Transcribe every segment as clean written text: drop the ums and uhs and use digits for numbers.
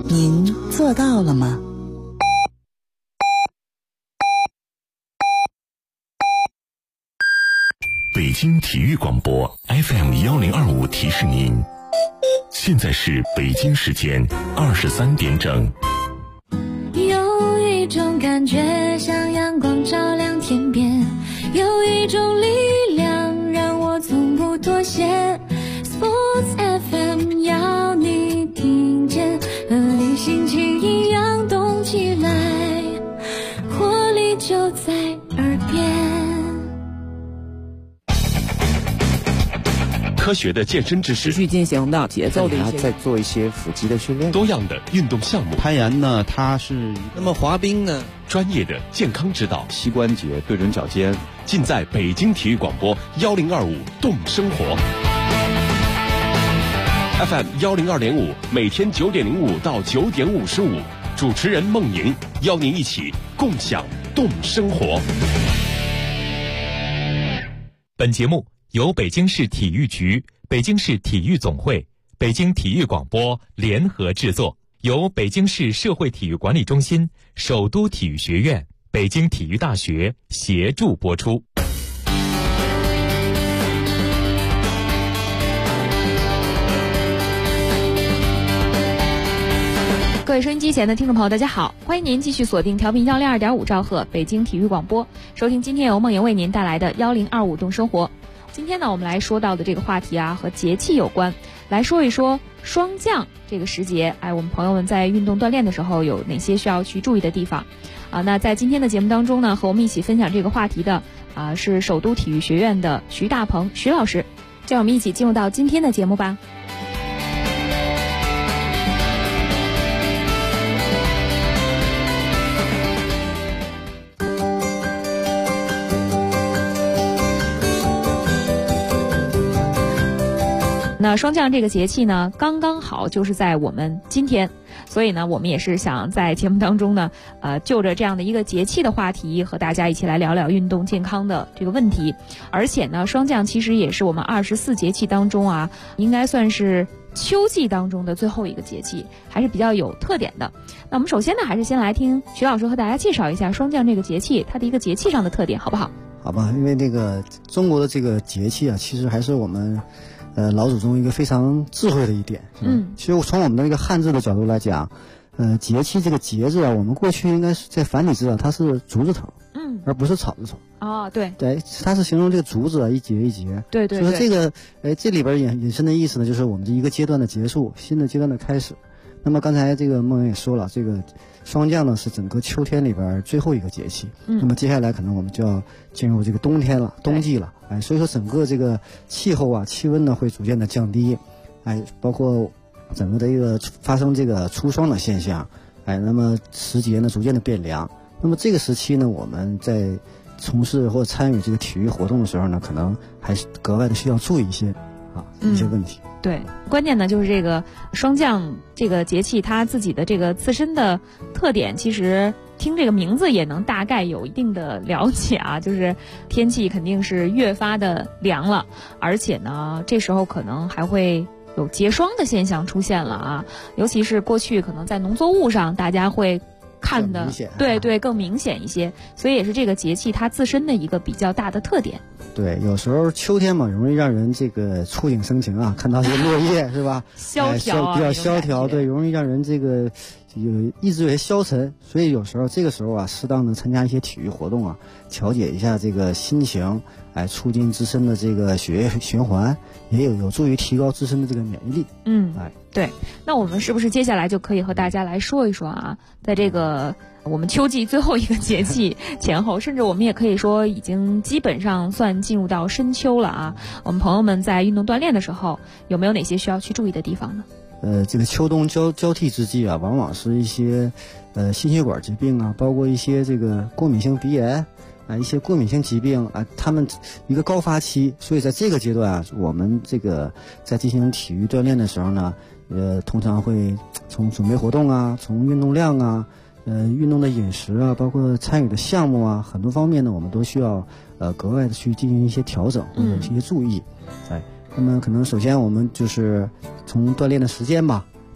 您做到了吗？ 北京体育广播 FM1025提示您，现在是北京时间23点整。 有一种感觉像阳光照亮天边，有一种力量让我从不妥协。Sports FM 要你听见，和你心情一样动起来，活力就在耳边。 科学的健身知识， 持续进行的节奏的一些， 再做一些腹肌的训练。 多样的运动项目， 攀岩呢，它是那么滑冰呢， 专业的健康指导， 膝关节对准脚尖， 尽在北京体育广播1025动生活。FM 102.5，每天9点05到9点55，主持人孟莹邀您一起共享动生活。 本节目由北京市体育局、北京市体育总会、北京体育广播联合制作，由北京市社会体育管理中心、首都体育学院、北京体育大学协助播出。 各位收音机前的听众朋友，大家好，欢迎您继续锁定调频102.5兆赫北京体育广播，收听今天由孟莹为您带来的1025动生活。今天呢，我们来说到的这个话题啊，和节气有关，来说一说霜降这个时节。我们朋友们在运动锻炼的时候有哪些需要去注意的地方啊？那在今天的节目当中呢，和我们一起分享这个话题的是首都体育学院的徐大鹏徐老师，就让我们一起进入到今天的节目吧。那霜降这个节气呢，刚刚好就是在我们今天，所以呢，我们也是想在节目当中呢，就着这样的一个节气的话题，和大家一起来聊聊运动健康的这个问题。而且呢，霜降其实也是我们24节气当中啊，应该算是秋季当中的最后一个节气，还是比较有特点的。那我们首先呢，还是先来听徐老师和大家介绍一下霜降这个节气它的一个节气上的特点，好不好？ 好吧，因为这个中国的这个节气啊，其实还是我们老祖宗一个非常智慧的一点。其实从我们的那个汉字的角度来讲，节气这个节字啊，我们过去应该是在繁体字啊，它是竹字头，而不是草字头。 哦，对， 它是形容这个竹子啊，一节一节。对。所以说这个，这里边引申的意思呢，就是我们这一个阶段的结束，新的阶段的开始。那么刚才这个孟莹也说了，这个霜降呢是整个秋天里边最后一个节气。那么接下来可能我们就要进入这个冬天了，冬季了。所以说整个这个气候啊，气温呢会逐渐的降低，包括整个的一个发生这个初霜的现象，那么时节呢逐渐的变凉。那么这个时期呢，我们在从事或参与这个体育活动的时候呢，可能还是格外的需要注意一些一些问题。 对，关键呢就是这个霜降这个节气它自己的这个自身的特点，其实听这个名字也能大概有一定的了解啊，就是天气肯定是越发的凉了，而且呢这时候可能还会有结霜的现象出现了啊，尤其是过去可能在农作物上大家会看的对更明显一些，所以也是这个节气它自身的一个比较大的特点。 对，有时候秋天嘛，容易让人这个触景生情啊，看到这个落叶是吧？ 萧条， 比较萧条，对，容易让人这个意志有些消沉。所以有时候这个时候啊，适当的参加一些体育活动啊，调节一下这个心情，促进自身的这个血液循环，也有助于提高自身的这个免疫力。 对。那我们是不是接下来就可以和大家来说一说啊，在这个我们秋季最后一个节气前后，甚至我们也可以说已经基本上算进入到深秋了啊。我们朋友们在运动锻炼的时候，有没有哪些需要去注意的地方呢？ 这个秋冬交替之际啊，往往是一些心血管疾病啊，包括一些这个过敏性鼻炎一些过敏性疾病他们一个高发期。所以在这个阶段啊，我们这个在进行体育锻炼的时候呢，通常会从准备活动啊，从运动量啊，运动的饮食啊，包括参与的项目啊，很多方面呢，我们都需要格外的去进行一些调整或者一些注意。那么可能首先我们就是从锻炼的时间吧，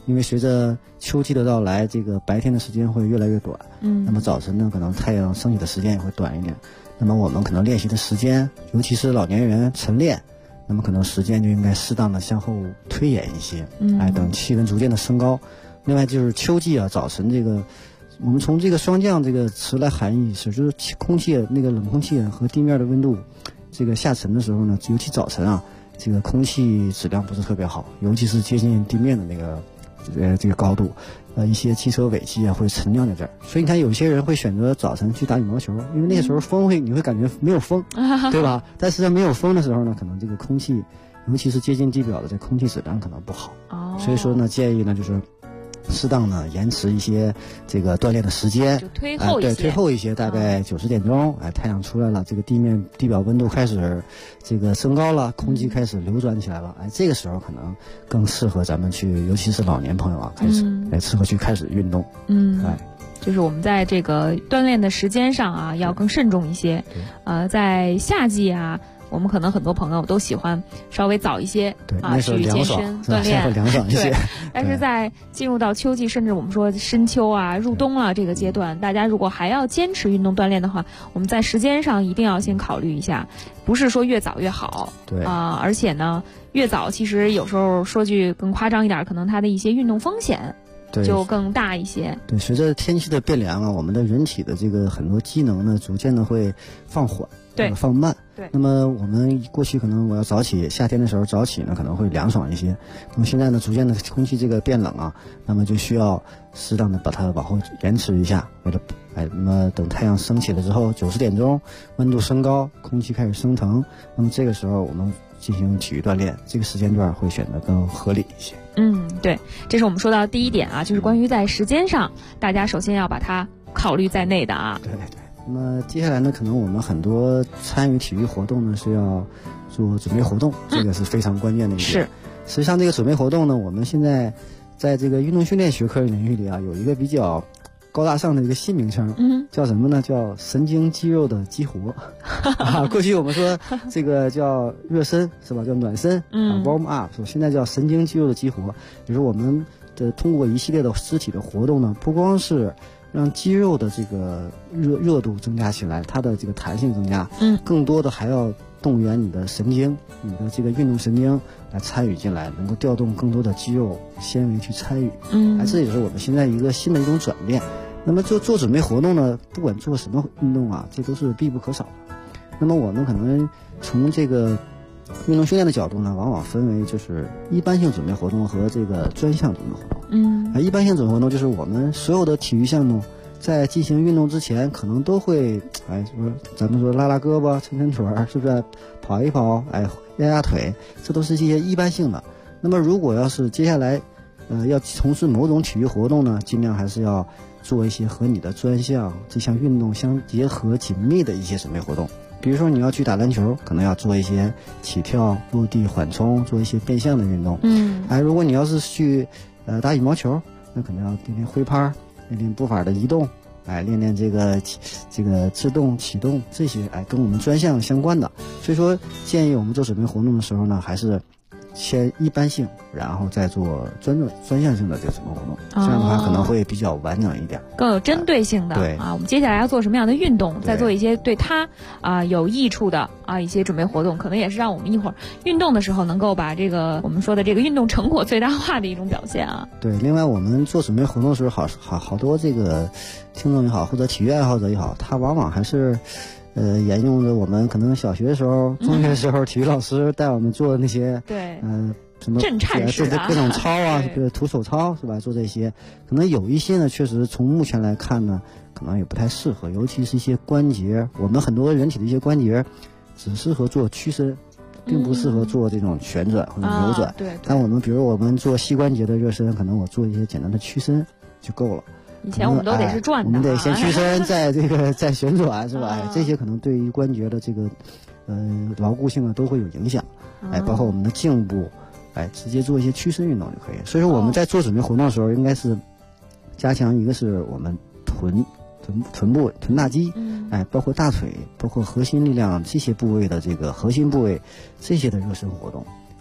因为随着秋季的到来，这个白天的时间会越来越短，那么早晨呢，可能太阳升起的时间也会短一点，那么我们可能练习的时间，尤其是老年人晨练，那么可能时间就应该适当的向后推延一些，等气温逐渐的升高。另外就是秋季啊，早晨这个我们从这个霜降这个词来含义是，就是空气那个冷空气和地面的温度这个下沉的时候呢，尤其早晨啊，这个空气质量不是特别好，尤其是接近地面的那个这个高度，一些汽车尾气啊会沉降在这儿，所以你看有些人会选择早晨去打羽毛球，因为那个时候你会感觉没有风，对吧？但实际上没有风的时候呢，可能这个空气，尤其是接近地表的这空气质量可能不好，所以说呢，建议呢就是适当的延迟一些这个锻炼的时间， 就推后一些， 推后一些，大概90点钟，太阳出来了，这个地表温度开始这个升高了，空气开始流转起来了，这个时候可能更适合咱们去，尤其是老年朋友啊，适合去开始运动。 就是我们在这个锻炼的时间上啊，要更慎重一些。在夏季啊，我们可能很多朋友都喜欢稍微早一些去健身锻炼， 凉爽一些。 但是在进入到秋季，甚至我们说深秋啊、入冬了这个阶段，大家如果还要坚持运动锻炼的话，我们在时间上一定要先考虑一下，不是说越早越好。而且呢，越早其实有时候说句更夸张一点，可能它的一些运动风险就更大一些。 对，随着天气的变凉啊，我们的人体的这个很多机能呢，逐渐的会放缓，放慢。那么我们过去可能我要早起，夏天的时候早起呢可能会凉爽一些，那么现在呢逐渐的空气这个变冷啊，那么就需要适当的把它往后延迟一下，为了那么等太阳升起了之后，90点钟温度升高，空气开始升腾，那么这个时候我们进行体育锻炼，这个时间段会显得更合理一些。 对，这是我们说到第一点啊，就是关于在时间上，大家首先要把它考虑在内的啊。 对。那么接下来呢，可能我们很多参与体育活动呢是要做准备活动，这个是非常关键的一点。实际上这个准备活动呢，我们现在在这个运动训练学科领域里啊，有一个比较高大上的一个新名称，叫什么呢？叫神经肌肉的激活。过去我们说这个叫热身是吧？叫暖身，warm up， 现在叫神经肌肉的激活。比如我们的通过一系列的肢体的活动呢，不光是让肌肉的这个热度增加起来，它的这个弹性增加，更多的还要动员你的神经，你的这个运动神经来参与进来，能够调动更多的肌肉纤维去参与，这也是我们现在一个新的一种转变。那么做准备活动呢，不管做什么运动啊，这都是必不可少的。那么我们可能从这个运动训练的角度呢，往往分为就是一般性准备活动和这个专项准备活动。一般性准备活动就是我们所有的体育项目在进行运动之前，可能都会咱们说拉拉胳膊、抻腿，是不是跑一跑，压压腿，这都是一些一般性的。那么如果要是接下来要从事某种体育活动呢，尽量还是要做一些和你的专项这项运动相结合紧密的一些准备活动。比如说你要去打篮球，可能要做一些起跳、落地缓冲，做一些变向的运动。如果你要是去打羽毛球，那可能要练练挥拍，练练步伐的移动，练练这个制动、启动这些，跟我们专项相关的。所以说，建议我们做准备活动的时候呢，还是先一般性，然后再做专项性的这个准备活动，这样的话可能会比较完整一点， 更有针对性的。我们接下来要做什么样的运动，再做一些对它有益处的一些准备活动，可能也是让我们一会儿运动的时候能够把这个我们说的这个运动成果最大化的一种表现啊。 对，另外我们做准备活动的时候，好多这个听众也好，或者体育爱好者也好，他往往还是沿用着我们可能小学的时候、中学的时候，体育老师带我们做的那些什么震颤式各种操啊，徒手操是吧？做这些，可能有一些呢，确实从目前来看呢，可能也不太适合，尤其是一些关节，我们很多人体的一些关节只适合做屈伸，并不适合做这种旋转或者扭转。但我们比如我们做膝关节的热身，可能我做一些简单的屈伸就够了。 以前我们都得是转的， 我们得先屈伸，再旋转，是吧？这些可能对于关节的这个牢固性都会有影响。包括我们的颈部，直接做一些屈伸运动就可以。所以说我们在做准备活动的时候，应该是加强一个是我们臀部、臀大肌，包括大腿，包括核心力量这些部位的这个核心部位这些的热身活动。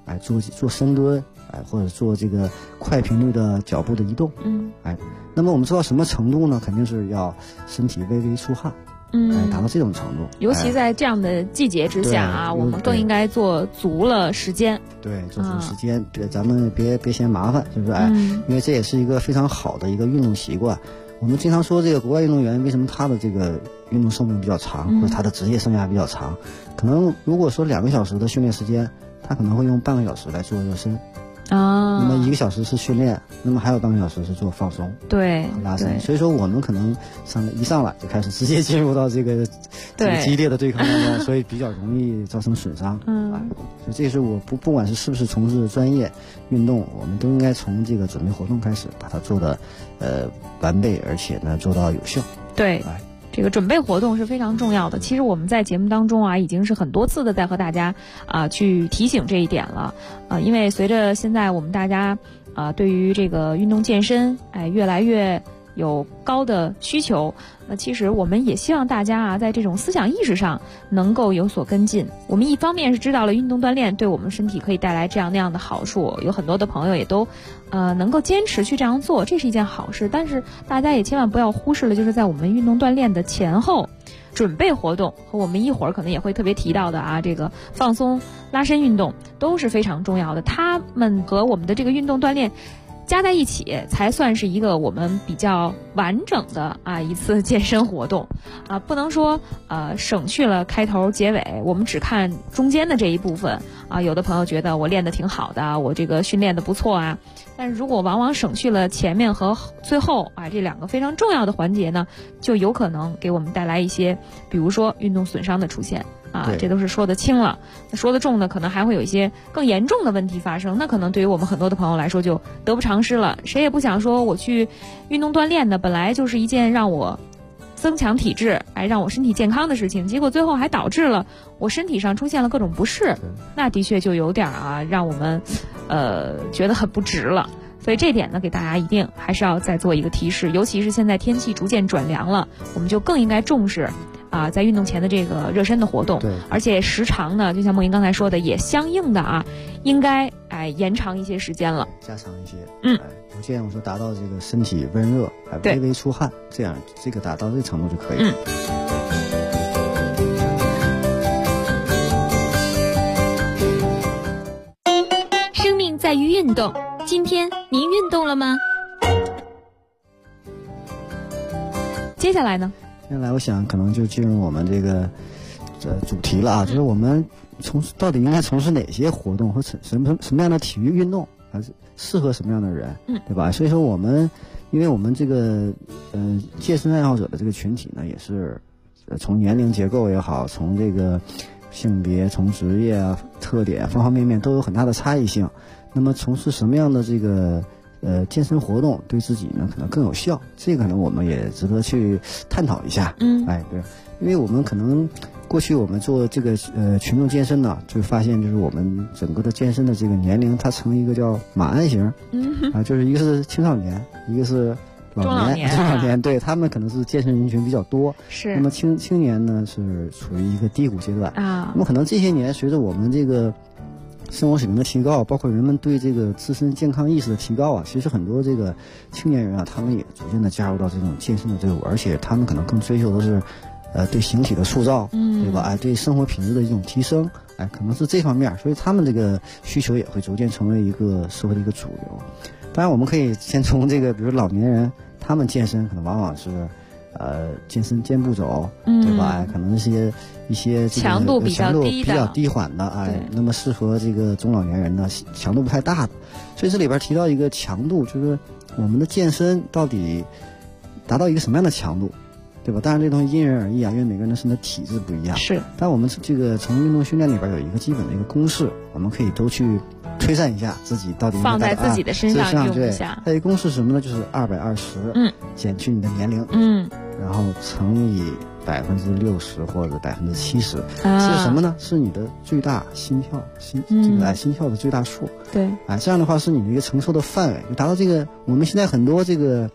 哎，做深蹲，哎，或者做这个快频率的脚步的移动，哎，那么我们做到什么程度呢？肯定是要身体微微出汗，达到这种程度。 尤其在这样的季节之下啊，我们更应该做足了时间。 对，做足时间，咱们别嫌麻烦，是不是？哎，因为这也是一个非常好的一个运动习惯。我们经常说这个国外运动员为什么他的这个运动寿命比较长，或者他的职业生涯比较长，可能如果说2个小时的训练时间，他可能会用半个小时来做热身。那么1个小时是训练，那么还有半个小时是做放松， 对， 拉伸。所以说我们可能一上来就开始直接进入到这个激烈的对抗当中，所以比较容易造成损伤。所以这是我不管是不是从事专业运动，我们都应该从这个准备活动开始，把它做的完备，而且呢做到有效。 对。这个准备活动是非常重要的。其实我们在节目当中啊，已经是很多次的在和大家去提醒这一点了因为随着现在我们大家对于这个运动健身越来越有高的需求，那其实我们也希望大家在这种思想意识上能够有所跟进。我们一方面是知道了运动锻炼对我们身体可以带来这样那样的好处，有很多的朋友也都能够坚持去这样做，这是一件好事。但是大家也千万不要忽视了，就是在我们运动锻炼的前后准备活动和我们一会儿可能也会特别提到的这个放松拉伸运动都是非常重要的，他们和我们的这个运动锻炼加在一起才算是一个我们比较完整的一次健身活动不能说省去了开头结尾，我们只看中间的这一部分有的朋友觉得我练得挺好的，我这个训练得不错但是如果往往省去了前面和最后这2个非常重要的环节呢，就有可能给我们带来一些比如说运动损伤的出现这都是说得轻了，说得重呢可能还会有一些更严重的问题发生，那可能对于我们很多的朋友来说就得不偿失了。谁也不想说我去运动锻炼的本来就是一件让我增强体质让我身体健康的事情，结果最后还导致了我身体上出现了各种不适，那的确就有点让我们觉得很不值了。所以这点呢给大家一定还是要再做一个提示，尤其是现在天气逐渐转凉了，我们就更应该重视在运动前的这个热身的活动，而且时长呢就像梦莹刚才说的也相应的应该延长一些时间了， 加长一些不见我说达到这个身体温热微微出汗，这样这个达到这个程度就可以生命在于运动，今天您运动了吗？ 接下来呢， 接下来我想可能就进入我们这个主题了就是我们到底应该从事哪些活动和什么样的体育运动适合什么样的人对吧？所以说因为我们这个健身爱好者的这个群体呢，也是从年龄结构也好，从这个性别，从职业特点方方面面都有很大的差异性。那么从事什么样的这个健身活动对自己呢可能更有效，这个呢我们也值得去探讨一下对，因为我们可能过去我们做这个群众健身呢，就发现就是我们整个的健身的这个年龄它成一个叫马鞍型就是一个是青少年，一个是中老年对，他们可能是健身人群比较多， 是那么青年呢是处于一个低谷阶段那么可能这些年随着我们这个生活水平的提高，包括人们对这个自身健康意识的提高其实很多这个青年人他们也逐渐的加入到这种健身的队伍，而且他们可能更追求的是对形体的塑造对吧对生活品质的一种提升可能是这方面，所以他们这个需求也会逐渐成为一个社会的一个主流。当然我们可以先从这个比如老年人他们健身可能往往是健身健步走对吧可能一些这个强度比较低缓的那么适合这个中老年人呢强度不太大的。所以这里边提到一个强度，就是我们的健身到底达到一个什么样的强度对吧？当然这东西因人而异因为每个人的身体体质不一样是， 但我们这个从运动训练里边有一个基本的一个公式，我们可以都去推算一下自己到底放在自己的身上用一下。 它一个公式是什么呢？就是220减去你的年龄然后乘以60%或者70%是什么呢？是你的最大心跳心跳的最大数。 对这样的话是你的一个承受的范围，就达到这个我们现在很多这个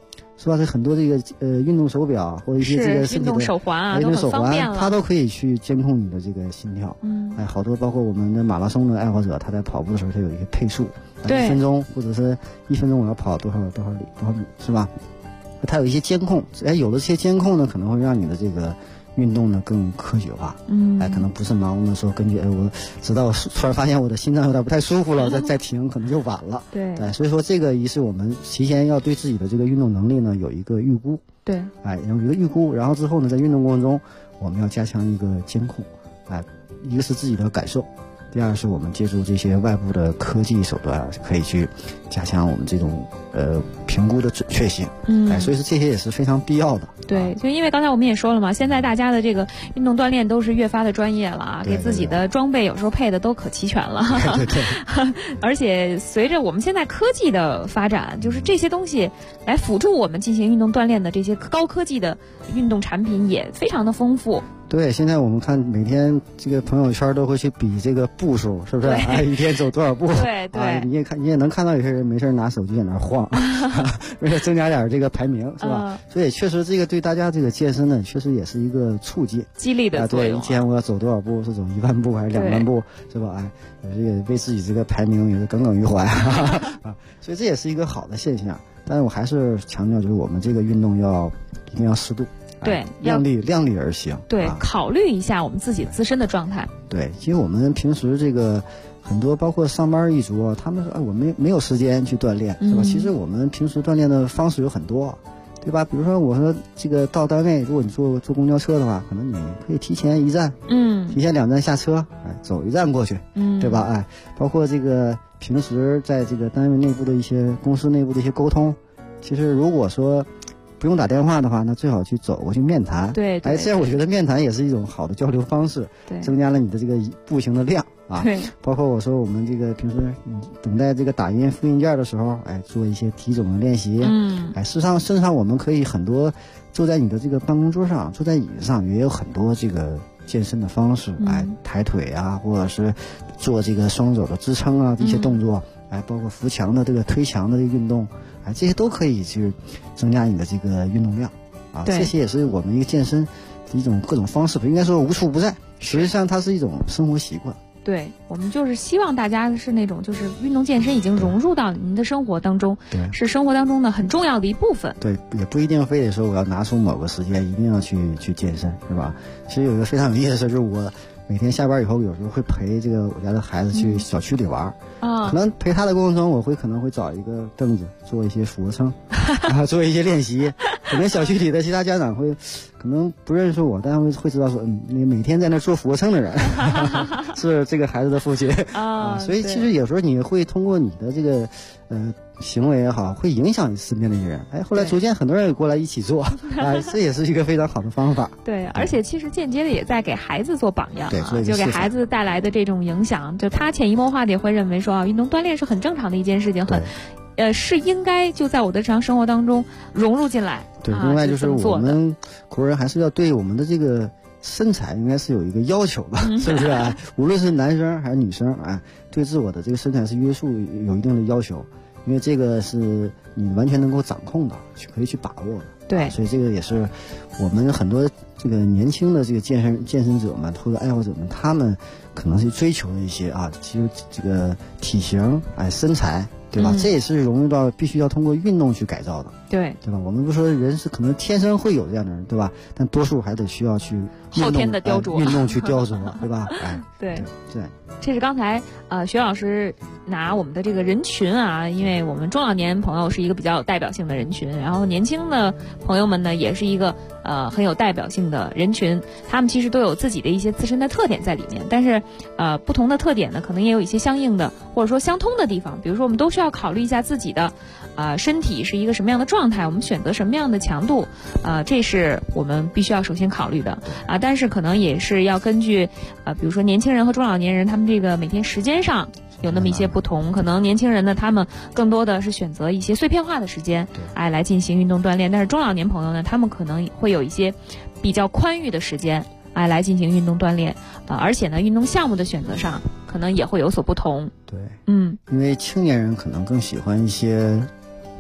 是吧？这很多这个运动手表或者一些这个运动手环啊， 运动手环了它都可以去监控你的这个心跳。好多包括我们的马拉松的爱好者，他在跑步的时候，他有一个配速，1分钟或者是1分钟我要跑多少米，是吧？它有一些监控，有了这些监控呢，可能会让你的这个运动呢更科学化。可能不是盲目的说根据我直到突然发现我的心脏有点不太舒服了，再停可能就晚了。对，所以说这个也是我们提前要对自己的这个运动能力呢有一个预估。对，有一个预估，然后之后呢，在运动过程中我们要加强一个监控。一个是自己的感受，第二是我们借助这些外部的科技手段，可以去加强我们这种评估的准确性。所以说这些也是非常必要的。 对，就因为刚才我们也说了嘛，现在大家的这个运动锻炼都是越发的专业了啊，给自己的装备有时候配的都可齐全了。 对。 而且随着我们现在科技的发展，就是这些东西来辅助我们进行运动锻炼的这些高科技的运动产品也非常的丰富。 对，现在我们看每天这个朋友圈都会去比这个步数，是不是？一天走多少步？ 对。 你也能看到有些人没事拿手机在那晃，为了增加点这个排名，是吧？所以确实这个对大家这个健身呢，确实也是一一个促进、 激励的作用。 对，一天我要走多少步？是走1万步还是2万步？是吧？有这个为自己这个排名也是耿耿于怀所以这也是一个好的现象。但是我还是强调，就是我们这个运动一定要适度。 对， 量力而行。 对，考虑一下我们自己自身的状态。 对，其实我们平时这个很多包括上班一族，他们说我没有时间去锻炼，是吧？其实我们平时锻炼的方式有很多，对吧？比如说我说这个到单位，如果你坐公交车的话，可能你可以提前1站，提前2站下车，走1站过去，对吧？包括这个平时在这个单位内部的一些公司内部的一些沟通，其实如果说不用打电话的话，那最好去走过去面谈。对，这样我觉得面谈也是一种好的交流方式，增加了你的这个步行的量啊。对，包括我说我们这个平时等待这个打印复印件的时候，做一些体重的练习。事实上我们可以很多坐在你的这个办公桌上，坐在椅子上也有很多这个健身的方式，抬腿啊，或者是做这个双手的支撑啊，这些动作，包括扶墙的这个推墙的这个运动。这些都可以去增加你的这个运动量啊，这些也是我们一个健身的一种各种方式，应该说无处不在，实际上它是一种生活习惯。 对，我们就是希望大家是那种就是运动健身已经融入到您的生活当中，是生活当中的很重要的一部分。对， 也不一定非得说我要拿出某个时间一定要去健身，是吧？其实有一个非常有意思的事，就是我每天下班以后，有时候会陪这个我家的孩子去小区里玩可能陪他的过程中，我可能会找一个凳子做一些俯卧撑做一些练习。可能小区里的其他家长可能不认识我，但会知道说，那个每天在那做俯卧撑的人是这个孩子的父亲所以其实有时候你会通过你的这个行为也好，会影响你身边的人。后来逐渐很多人也过来一起做这也是一个非常好的方法。 对，而且其实间接的也在给孩子做榜样就给孩子带来的这种影响，就他潜移默化的也会认为说运动锻炼是很正常的一件事情，是应该就在我的日常生活当中融入进来。 对，另外就是我们国人还是要对我们的这个身材应该是有一个要求的，是不是无论是男生还是女生对自我的这个身材是约束有一定的要求，因为这个是你完全能够掌控的，可以去把握的。对，所以这个也是我们很多这个年轻的这个健身者们或者爱好者们，他们可能是追求的一些其实这个体型身材，对吧？这也是融入到必须要通过运动去改造的。对吧？我们不说人是可能天生会有这样的人，对吧？但多数还得需要去后天的雕琢， 运动去雕琢，对吧？ 对。这是刚才徐老师拿我们的这个人群因为我们中老年朋友是一个比较有代表性的人群，然后年轻的朋友们呢也是一个很有代表性的人群，他们其实都有自己的一些自身的特点在里面，但是不同的特点呢可能也有一些相应的或者说相通的地方，比如说我们都需要考虑一下自己的身体是一个什么样的状态，我们选择什么样的强度这是我们必须要首先考虑的但是可能也是要根据比如说年轻人和中老年人他们这个每天时间上有那么一些不同，可能年轻人呢他们更多的是选择一些碎片化的时间来进行运动锻炼，但是中老年朋友呢他们可能会有一些比较宽裕的时间来进行运动锻炼而且呢运动项目的选择上可能也会有所不同。 对，因为青年人可能更喜欢一些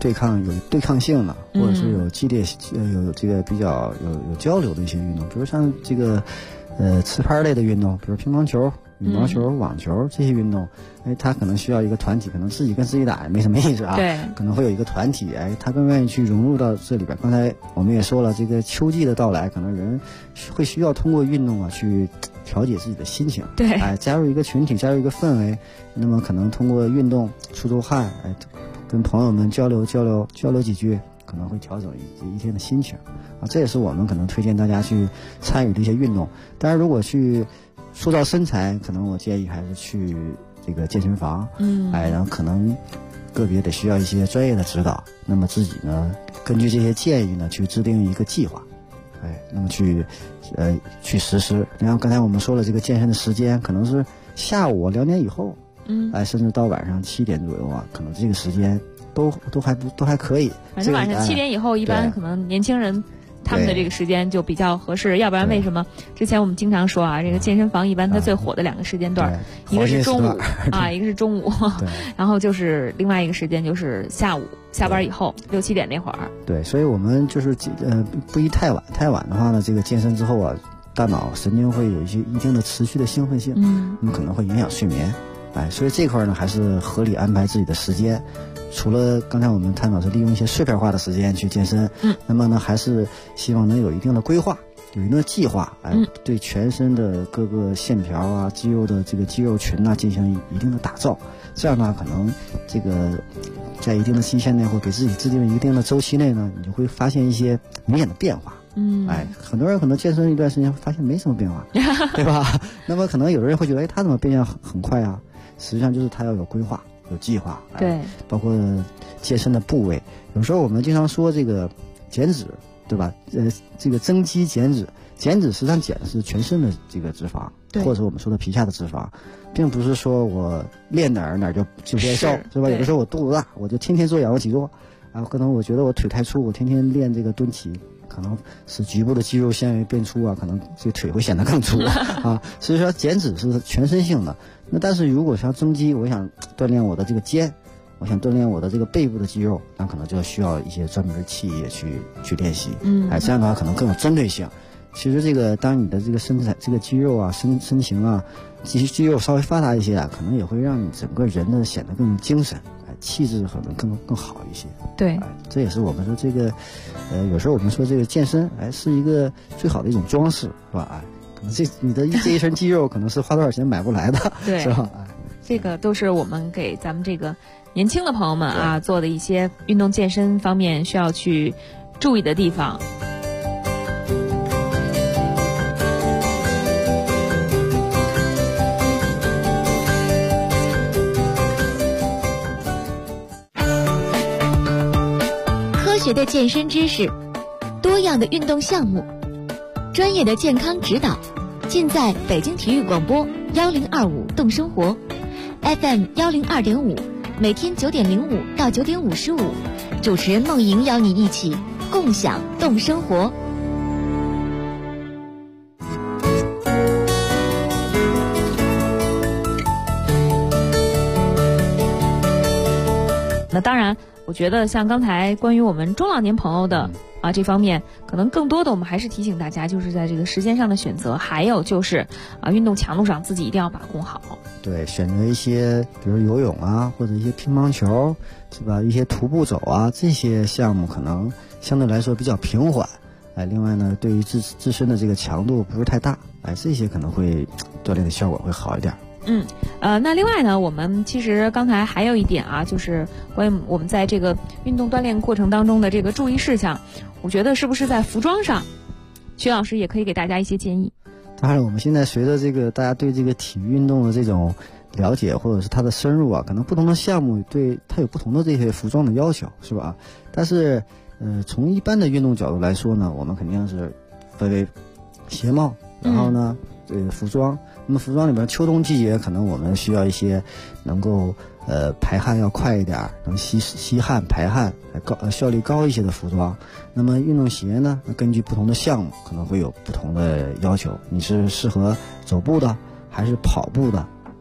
对抗性的，或者是有激烈有这个比较有交流的一些运动，比如像这个持拍类的运动，比如乒乓球、羽毛球、网球这些运动，他可能需要一个团体，可能自己跟自己打也没什么意思啊。 对， 可能会有一个团体，他更愿意去融入到这里边。刚才我们也说了，这个秋季的到来，可能人会需要通过运动啊去调节自己的心情。 对， 加入一个群体，加入一个氛围，那么可能通过运动出汗，跟朋友们交流几句，可能会调整一天的心情啊。这也是我们可能推荐大家去参与的一些运动。当然，如果去塑造身材，可能我建议还是去这个健身房，然后可能个别得需要一些专业的指导。那么自己呢，根据这些建议呢，去制定一个计划，那么去实施。然后刚才我们说了，这个健身的时间可能是下午2点以后，甚至到晚上7点左右啊，可能这个时间都还可以。 反正晚上7点以后，一般可能年轻人他们的这个时间就比比较合适，要不然为什么之前我们经常说啊，这个健身房一般它最火的2个时间段，一个是中午一个是中午，然后就是另外一个时间就是下午下班以后6、7点那会儿。对， 所以我们就是不宜太晚，太晚的话呢，这个健身之后啊，大脑神经会有一定的持续的兴奋性，那么可能会影响睡眠，所以这块呢还是合理安排自己的时间。除了刚才我们探讨是利用一些碎片化的时间去健身，那么呢还是希望能有一定的规划，有一定的计划，对全身的各个线条啊、肌肉的这个肌肉群进行一定的打造。这样的话，可能这个在一定的期限内或给自己制定一定的周期内呢，你就会发现一些明显的变化。很多人可能健身一段时间发现没什么变化，对吧？那么可能有的人会觉得，他怎么变化很快啊？实际上就是他要有规划。有计划， 对， 包括健身的部位。有时候我们经常说这个减脂，对吧？这个增肌减脂，减脂实际上减的是全身的这个脂肪，或者我们说的皮下的脂肪，并不是说我练哪儿就变瘦，是吧？有的时候我肚子大，我就天天做仰卧起坐，可能我觉得我腿太粗，我天天练这个蹲起，可能使局部的肌肉纤维变粗可能这腿会显得更粗所以说减脂是全身性的。那但是如果想增肌，我想锻炼我的这个肩，我想锻炼我的这个背部的肌肉，那可能就需要一些专门的器械去练习，这样的话可能更有针对性。其实这个当你的这个身材、这个肌肉啊、身形啊，肌肉稍微发达一些可能也会让你整个人呢显得更精神，气质可能更好一些。 对， 这也是我们说这个，有时候我们说这个健身，是一个最好的一种装饰，是吧？可能你的这一身肌肉可能是花多少钱买不来的， 对， 是吧？ 这个都是我们给咱们这个年轻的朋友们做的一些运动健身方面需要去注意的地方。 科学的健身知识，多样的运动项目，专业的健康指导，尽在北京体育广播1025动生活 FM 102.5，每天9点05到9点55，主持人梦莹邀你一起共享动生活。 那当然，我觉得像刚才关于我们中老年朋友的这方面，可能更多的我们还是提醒大家，就是在这个时间上的选择，还有就是运动强度上自己一定要把控好。 对，选择一些比如游泳或者一些乒乓球，是吧？一些徒步走这些项目可能相对来说比较平缓。另外呢，对于自身的这个强度不是太大，这些可能会锻炼的效果会好一点。 那另外呢，我们其实刚才还有一点就是关于我们在这个运动锻炼过程当中的这个注意事项，我觉得是不是在服装上，徐老师也可以给大家一些建议。 当然，我们现在随着这个大家对这个体育运动的这种了解，或者是它的深入可能不同的项目对它有不同的这些服装的要求，是吧？但是从一般的运动角度来说呢，我们肯定是分为鞋帽，然后呢服装。那么服装里边，秋冬季节可能我们需要一些能够排汗要快一点，能吸汗排汗效率高一些的服装。那么运动鞋呢，根据不同的项目可能会有不同的要求。你是适合走步的，还是跑步的，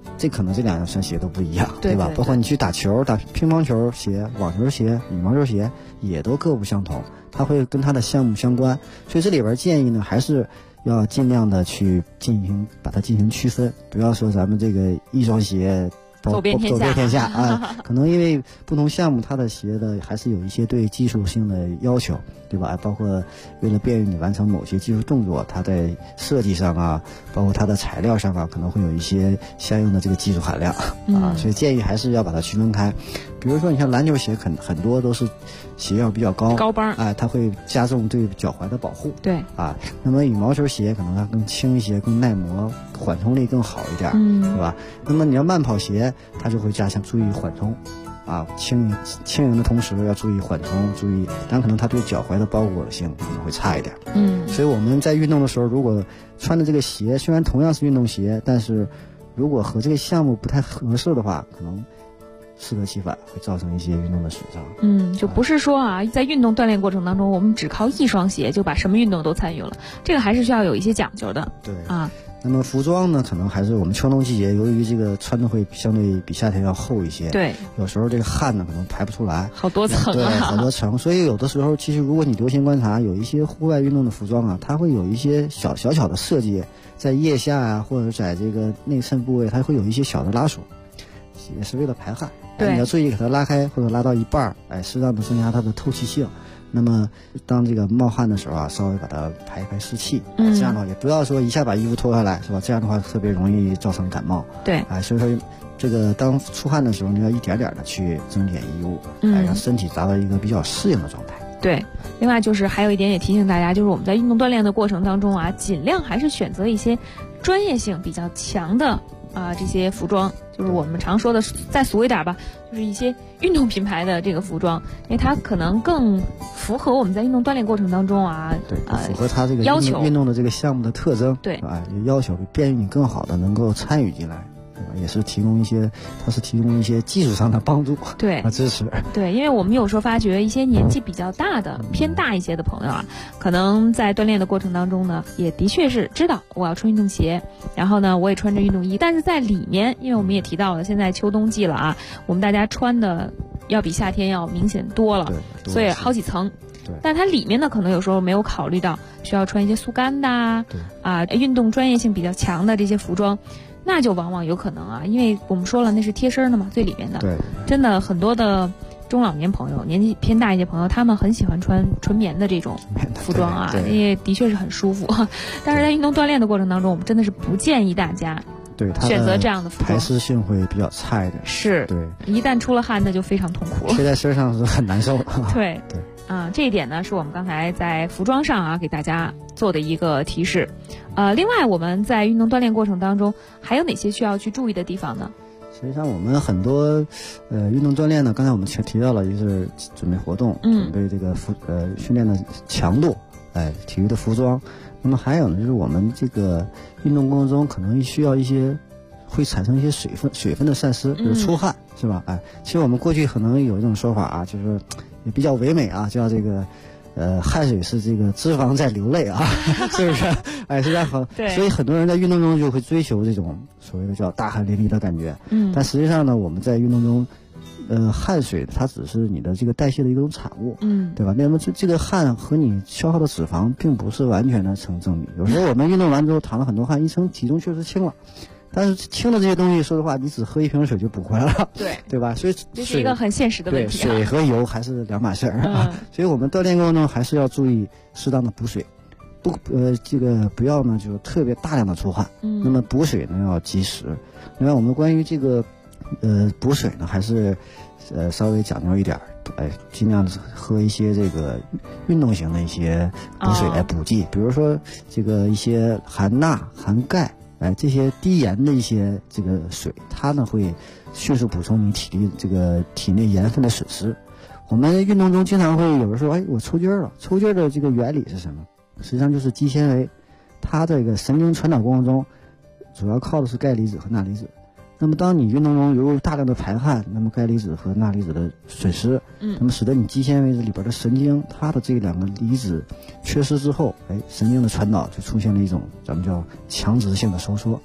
这可能这两双鞋都不一样， 对吧？包括你去打球，打乒乓球鞋、网球鞋、羽毛球鞋也都各不相同，它会跟它的项目相关。所以这里边建议呢，还是要尽量的去把它进行区分，不要说咱们这个一双鞋走遍天下啊，可能因为不同项目它的鞋的还是有一些对技术性的要求，对吧？包括为了便于你完成某些技术动作，它在设计上啊，包括它的材料上啊，可能会有一些相应的这个技术含量啊，所以建议还是要把它区分开。比如说你像篮球鞋，很多都是鞋料比较高帮， 它会加重对脚踝的保护， 对啊。那么羽毛球鞋可能它更轻一些，更耐磨，缓冲力更好一点，对吧？那么你要慢跑鞋，它就会加强注意缓冲，啊，轻盈的同时要注意缓冲，但可能它对脚踝的包裹性可能会差一点。所以我们在运动的时候，如果穿的这个鞋虽然同样是运动鞋，但是如果和这个项目不太合适的话，可能适得其反，会造成一些运动的损伤。 就不是说在运动锻炼过程当中，我们只靠一双鞋就把什么运动都参与了，这个还是需要有一些讲究的。 对啊。那么服装呢，可能还是我们秋冬季节，由于这个穿的会相对比夏天要厚一些， 对， 有时候这个汗呢可能排不出来， 好多层对，好多层。所以有的时候，其实如果你留心观察，有一些户外运动的服装啊，它会有一些小的设计，在腋下啊，或者在这个内衬部位，它会有一些小的拉锁，也是为了排汗。 对， 你要注意给它拉开或者拉到一半，适当的增加它的透气性。那么当这个冒汗的时候啊，稍微把它排一排湿气，这样的话也不要说一下把衣服脱下来，是吧？这样的话特别容易造成感冒。 对， 所以说这个当出汗的时候，你要一点点的去增减衣物，让身体达到一个比较适应的状态。 对，另外就是还有一点也提醒大家，就是我们在运动锻炼的过程当中啊，尽量还是选择一些专业性比较强的这些服装，就是我们常说的再俗一点吧，就是一些运动品牌的这个服装，因为它可能更符合我们在运动锻炼过程当中符合它这个要求运动的这个项目的特征， 对要求便于你更好的能够参与进来。也是提供一些技术上的帮助， 对支持。 对，因为我们有时候发觉一些年纪比较大的、偏大一些的朋友啊，可能在锻炼的过程当中呢，也的确是知道我要穿运动鞋，然后呢，我也穿着运动衣，但是在里面，因为我们也提到了，现在秋冬季了啊，我们大家穿的要比夏天要明显多了，所以好几层。但它里面呢，可能有时候没有考虑到需要穿一些速干的运动专业性比较强的这些服装。那就往往有可能因为我们说了那是贴身的嘛，最里面的。 对， 真的很多的中老年朋友，年纪偏大一些朋友，他们很喜欢穿纯棉的这种服装因为的确是很舒服。但是在运动锻炼的过程当中，我们真的是不建议大家选择这样的服装， 排湿性会比较差一点。 是， 对， 一旦出了汗，那就非常痛苦了， 贴在身上是很难受的。 对。这一点呢是我们刚才在服装上给大家做的一个提示。另外我们在运动锻炼过程当中还有哪些需要去注意的地方呢？ 实际上我们很多运动锻炼呢，刚才我们提到了，一个是准备活动，准备这个训练的强度，体育的服装。那么还有呢，就是我们这个运动过程中可能需要一些会产生一些水分的散失，比如出汗，是吧？其实我们过去可能有一种说法就是也比较唯美叫这个汗水是这个脂肪在流泪是不是？实际上所以很多人在运动中就会追求这种所谓的叫大汗淋漓的感觉。但实际上呢，我们在运动中，汗水它只是你的这个代谢的一种产物，对吧？那么这个汗和你消耗的脂肪并不是完全的成正比。有时候我们运动完之后淌了很多汗，一称体重确实轻了。但是轻的这些东西，说实话，你只喝一瓶水就补回来了，对吧？所以这是一个很现实的问题。 水和油还是两码事儿所以我们锻炼过程中还是要注意适当的补水，这个不要呢就特别大量的出汗。那么补水呢要及时。另外我们关于这个补水呢，还是稍微讲究一点，尽量喝一些这个运动型的一些补水来补剂，比如说这个一些含钠、含钙。这些低盐的一些这个水，它呢会迅速补充你体内盐分的损失。我们运动中经常会有人说，我抽筋了。抽筋的这个原理是什么？实际上就是肌纤维，它这个神经传导过程中，主要靠的是钙离子和钠离子。那么当你运动中有大量的排汗，那么钙离子和钠离子的损失，那么使得你肌纤维里边的神经，它的这两个离子缺失之后，神经的传导就出现了一种咱们叫强直性的收缩。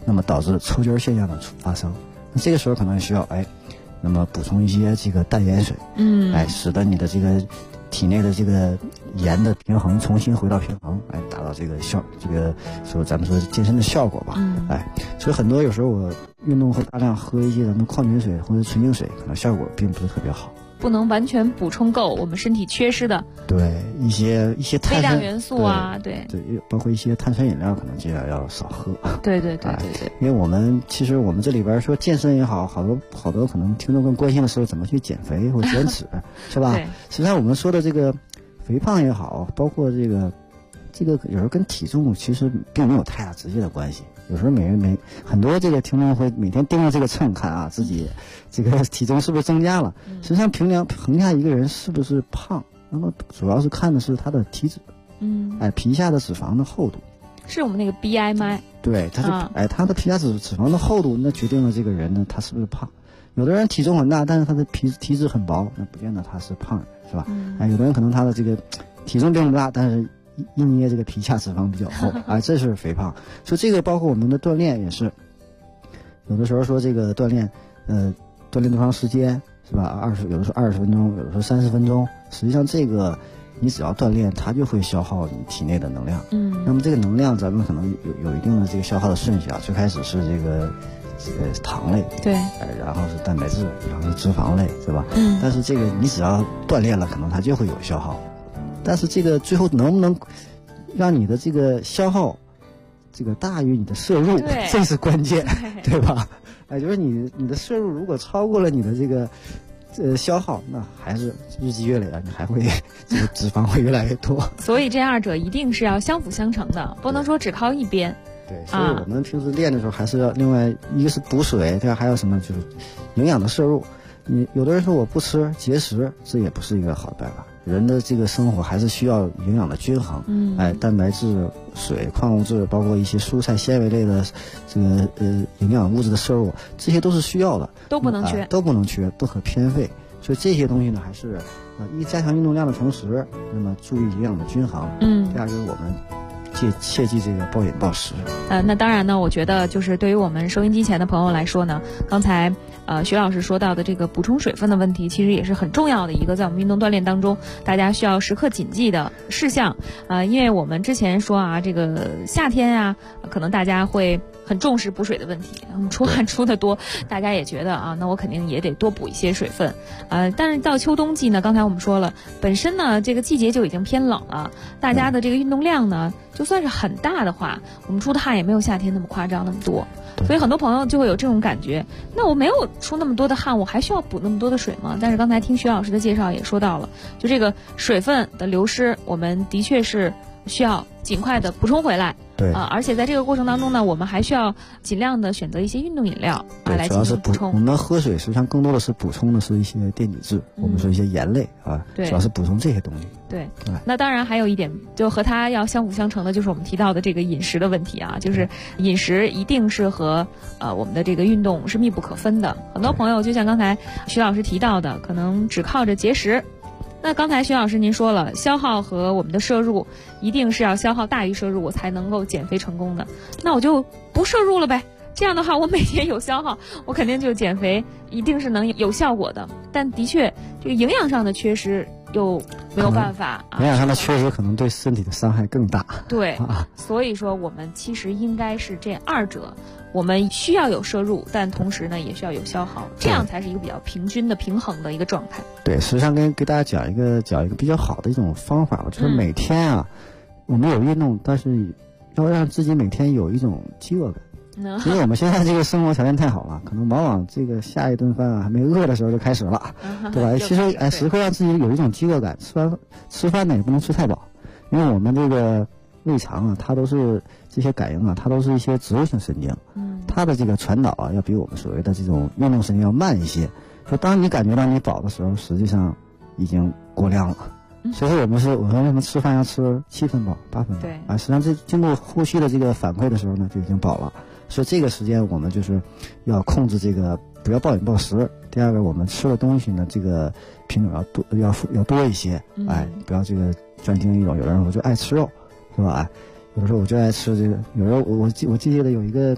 那么导致抽筋现象的发生。那这个时候可能需要那么补充一些这个淡盐水，使得你的这个体内的这个盐的平衡重新回到平衡，达到这个说咱们说健身的效果吧。所以很多有时候我运动后大量喝一些咱们矿泉水或者纯净水，可能效果并不是特别好。 不能完全补充够我们身体缺失的， 对一些碳微量元素啊， 对，包括一些碳酸饮料，可能尽量要少喝。 对， 因为我们这里边说健身也好，好多可能听众更关心的是怎么去减肥或减脂，是吧？实际上我们说的这个肥胖也好，包括这个有时候跟体重其实并没有太大直接的关系。有时候很多这个听众会每天盯着这个秤看啊，自己这个体重是不是增加了。实际上衡价一个人是不是胖，那么主要是看的是他的体脂，皮下的脂肪的厚度， 是我们那个 BMI。 对，他的皮下脂肪的厚度，那决定了这个人呢他是不是胖。有的人体重很大，但是他的体脂很薄，那不见得他是胖人，是吧？有的人可能他的这个体重并不大，但是一捏这个皮下脂肪比较厚，这是肥胖。所以这个包括我们的锻炼也是，有的时候说这个锻炼多长时间，是吧？有的时候20分钟，有的时候30分钟。实际上这个你只要锻炼，它就会消耗你体内的能量。那么这个能量咱们可能有一定的这个消耗的顺序啊。最开始是这个糖类， 对， 然后是蛋白质，然后是脂肪类，是吧？但是这个你只要锻炼了，可能它就会有消耗。但是这个最后能不能让你的这个消耗这个大于你的摄入，这是关键，对吧？就是你的摄入如果超过了你的这个消耗，那还是日积月累啊，你还会这个脂肪会越来越多。 所以这二者一定是要相辅相成的，不能说只靠一边。 对，所以我们平时练的时候还是要另外一个是补水，第二还有什么就是营养的摄入。你有的人说我不吃节食，这也不是一个好的办法。人的这个生活还是需要营养的均衡，蛋白质、水、矿物质，包括一些蔬菜纤维类的这个营养物质的摄入，这些都是需要的， 都不能缺， 都不能缺，不可偏废。所以这些东西呢，还是一加强运动量的同时，那么注意营养的均衡。第二就是我们切记这个暴饮暴食。 那当然呢，我觉得就是对于我们收音机前的朋友来说呢，刚才徐老师说到的这个补充水分的问题，其实也是很重要的一个在我们运动锻炼当中大家需要时刻谨记的事项。因为我们之前说啊，这个夏天啊，可能大家会很重视补水的问题，我们出汗出的多，大家也觉得啊，那我肯定也得多补一些水分。但是到秋冬季呢，刚才我们说了，本身呢这个季节就已经偏冷了，大家的这个运动量呢，就算是很大的话，我们出的汗也没有夏天那么夸张那么多。所以很多朋友就会有这种感觉，那我没有出那么多的汗，我还需要补那么多的水吗？但是刚才听徐老师的介绍也说到了，就这个水分的流失，我们的确是需要尽快的补充回来。 对而且在这个过程当中呢，我们还需要尽量的选择一些运动饮料来进行补充。 我们喝水实际上更多的是补充的是一些电解质，我们说一些盐类主要是补充这些东西。 对，那当然还有一点，就和它要相辅相成的，就是我们提到的这个饮食的问题啊，就是饮食一定是和我们的这个运动是密不可分的。很多朋友就像刚才徐老师提到的，可能只靠着节食。那刚才徐老师您说了，消耗和我们的摄入一定是要消耗大于摄入，我才能够减肥成功的。那我就不摄入了呗，这样的话我每天有消耗，我肯定就减肥一定是能有效果的。但的确这个营养上的缺失又没有办法， 营养上的缺失可能对身体的伤害更大。 对，所以说我们其实应该是这二者，我们需要有摄入，但同时呢也需要有消耗，这样才是一个比较平均的平衡的一个状态。 对，实际上给大家讲一个比较好的一种方法，就是每天我们有运动，但是要让自己每天有一种饥饿感。因为我们现在这个生活条件太好了，可能往往这个下一顿饭还没饿的时候就开始了，对吧？其实时刻让自己有一种饥饿感，吃饭呢也不能吃太饱，因为我们这个胃肠它都是这些感应它都是一些植物性神经，它的这个传导要比我们所谓的这种运动神经要慢一些。说当你感觉到你饱的时候，实际上已经过量了。所以我说为什么吃饭要吃7分饱、8分饱？实际上这经过后续的这个反馈的时候呢，就已经饱了。所以这个时间我们就是要控制这个，不要暴饮暴食。第二个，我们吃的东西呢，这个品种要多一些，不要这个专精一种。有人我就爱吃肉，是吧？有的时候我就爱吃这个，有时候我记得有一个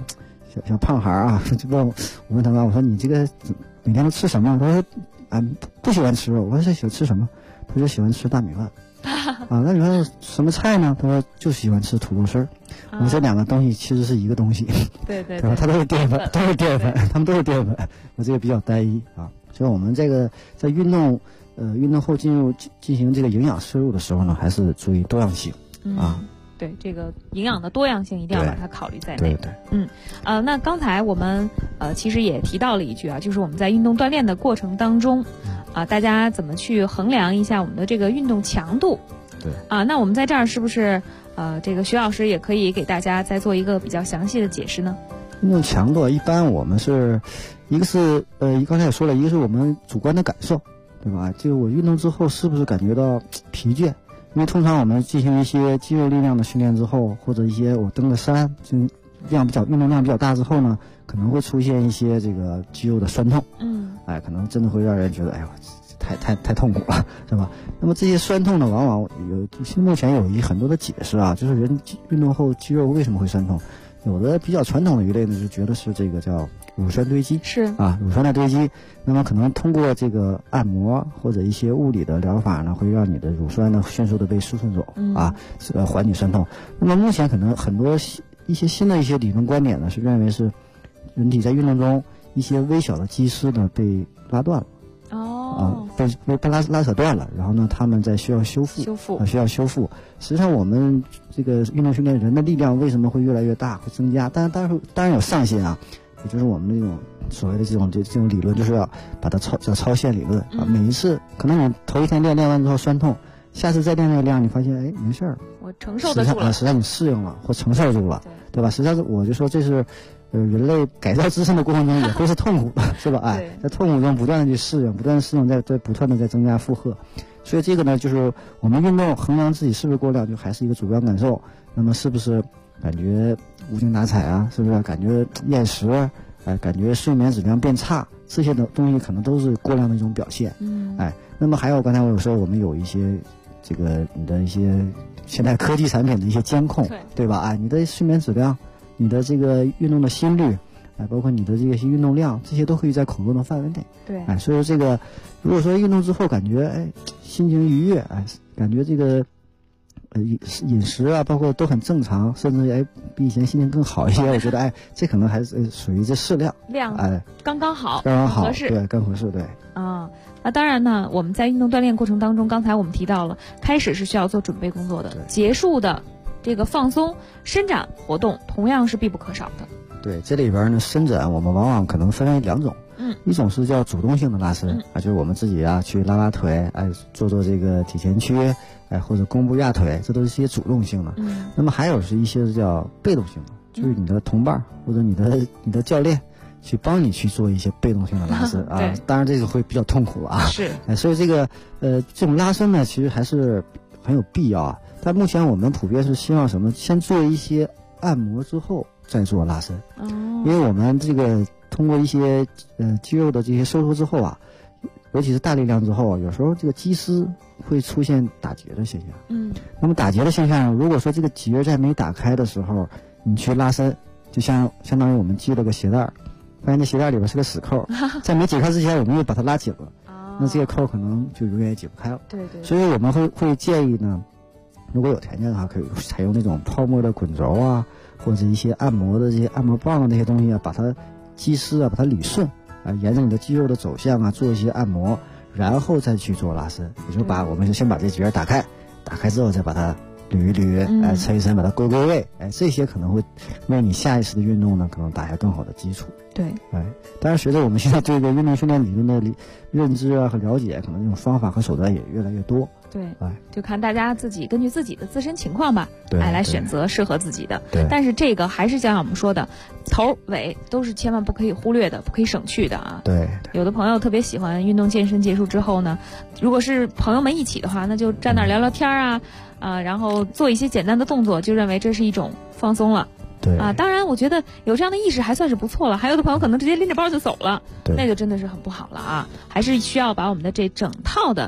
小胖孩啊，就问我问他妈，我说你这个每天都吃什么？他说不喜欢吃肉。我说喜欢吃什么？他说喜欢吃大米饭。啊，那你说什么菜呢？他说就喜欢吃土豆丝儿。我说这两个东西其实是一个东西， 对， 它都是淀粉，他们都是淀粉。我这个比较单一啊，所以我们这个在运动后进行这个营养摄入的时候呢，还是注意多样性啊。 对，这个营养的多样性一定要把它考虑在内。 对， 那刚才我们其实也提到了一句啊，就是我们在运动锻炼的过程当中，大家怎么去衡量一下我们的这个运动强度？ 对那我们在这儿是不是这个徐老师也可以给大家再做一个比较详细的解释呢？ 运动强度一般我们是一个是刚才也说了，一个是我们主观的感受，对吧？就我运动之后是不是感觉到疲倦？因为通常我们进行一些肌肉力量的训练之后，或者一些我登个山，就运动量比较大之后呢，可能会出现一些这个肌肉的酸痛。可能真的会让人觉得，哎呦，太痛苦了，是吧？那么这些酸痛呢，往往目前有很多的解释啊，就是人运动后肌肉为什么会酸痛？有的比较传统的一类呢，就觉得是这个叫乳酸堆积， 是乳酸的堆积。那么可能通过这个按摩或者一些物理的疗法呢，会让你的乳酸呢迅速的被输送走，缓解酸痛。那么目前可能很多一些新的一些理论观点呢，是认为是人体在运动中一些微小的肌丝呢被拉断了。被拉扯断了，然后呢，他们在需要修复。实际上，我们这个运动训练人的力量为什么会越来越大，会增加？当然有上限啊，也就是我们那种所谓的这种理论，就是要把它叫超限理论啊。每一次可能你头一天练完之后酸痛，下次再练那个量，你发现没事儿， 我承受得住了， 实际上你适应了或承受住了，对吧？实际上我就说这是。人类改造自身的过程中也会是痛苦的，是吧？在痛苦中不断的去适应，在不断的在增加负荷，所以这个呢，就是我们运动衡量自己是不是过量，就还是一个主观感受。那么是不是感觉无精打采啊？是不是感觉厌食？感觉睡眠质量变差，这些的东西可能都是过量的一种表现。那么还有刚才我有说我们有一些这个你的一些现代科技产品的一些监控，对吧？你的睡眠质量。你的这个运动的心率，包括你的这个运动量，这些都可以在可控的范围内。 对， 所以说这个，如果说运动之后感觉心情愉悦，感觉这个饮食啊，包括都很正常，甚至比以前心情更好一些。我觉得这可能还是属于这适量， 刚刚好， 合适，对，更合适，对。 那当然呢，我们在运动锻炼过程当中，刚才我们提到了，开始是需要做准备工作的，结束的。这个放松伸展活动同样是必不可少的。 对，这里边呢，伸展我们往往可能分为两种，一种是叫主动性的拉伸，就是我们自己去拉腿，做这个体前屈，或者弓步压腿，这都是一些主动性的。那么还有是一些叫被动性的，就是你的同伴或者你的教练去帮你去做一些被动性的拉伸当然这个会比较痛苦啊。 是， 所以这个这种拉伸呢，其实还是很有必要啊。但目前我们普遍是希望什么？先做一些按摩之后再做拉伸，因为我们这个通过一些肌肉的这些收缩之后尤其是大力量之后有时候这个肌丝会出现打结的现象。那么打结的现象，如果说这个结在没打开的时候，你去拉伸，就相当于我们系了个鞋带，发现这鞋带里边是个死扣，在没解开之前，我们又把它拉紧了，那这个扣可能就永远也解不开了。 对， 所以我们会建议呢。如果有条件的话，可以采用那种泡沫的滚轴或者一些按摩的这些按摩棒的那些东西把它肌丝把它捋顺沿着你的肌肉的走向做一些按摩，然后再去做拉伸。也就是我们先把这结打开之后再把它捋一捋，抻一抻，把它归位，这些可能会为你下一次的运动呢可能打下更好的基础。 对， 当然随着我们现在对这个运动训练理论的认知和了解，可能这种方法和手段也越来越多。 对，就看大家根据自己的自身情况吧，来选择适合自己的。 对， 但是这个还是像我们说的，头尾都是千万不可以忽略的，不可以省去的啊。 对， 有的朋友特别喜欢运动健身结束之后呢，如果是朋友们一起的话，那就站那聊聊天然后做一些简单的动作，就认为这是一种放松了。 对当然我觉得有这样的意识还算是不错了。还有的朋友可能直接拎着包就走了，那就真的是很不好了还是需要把我们的这整套的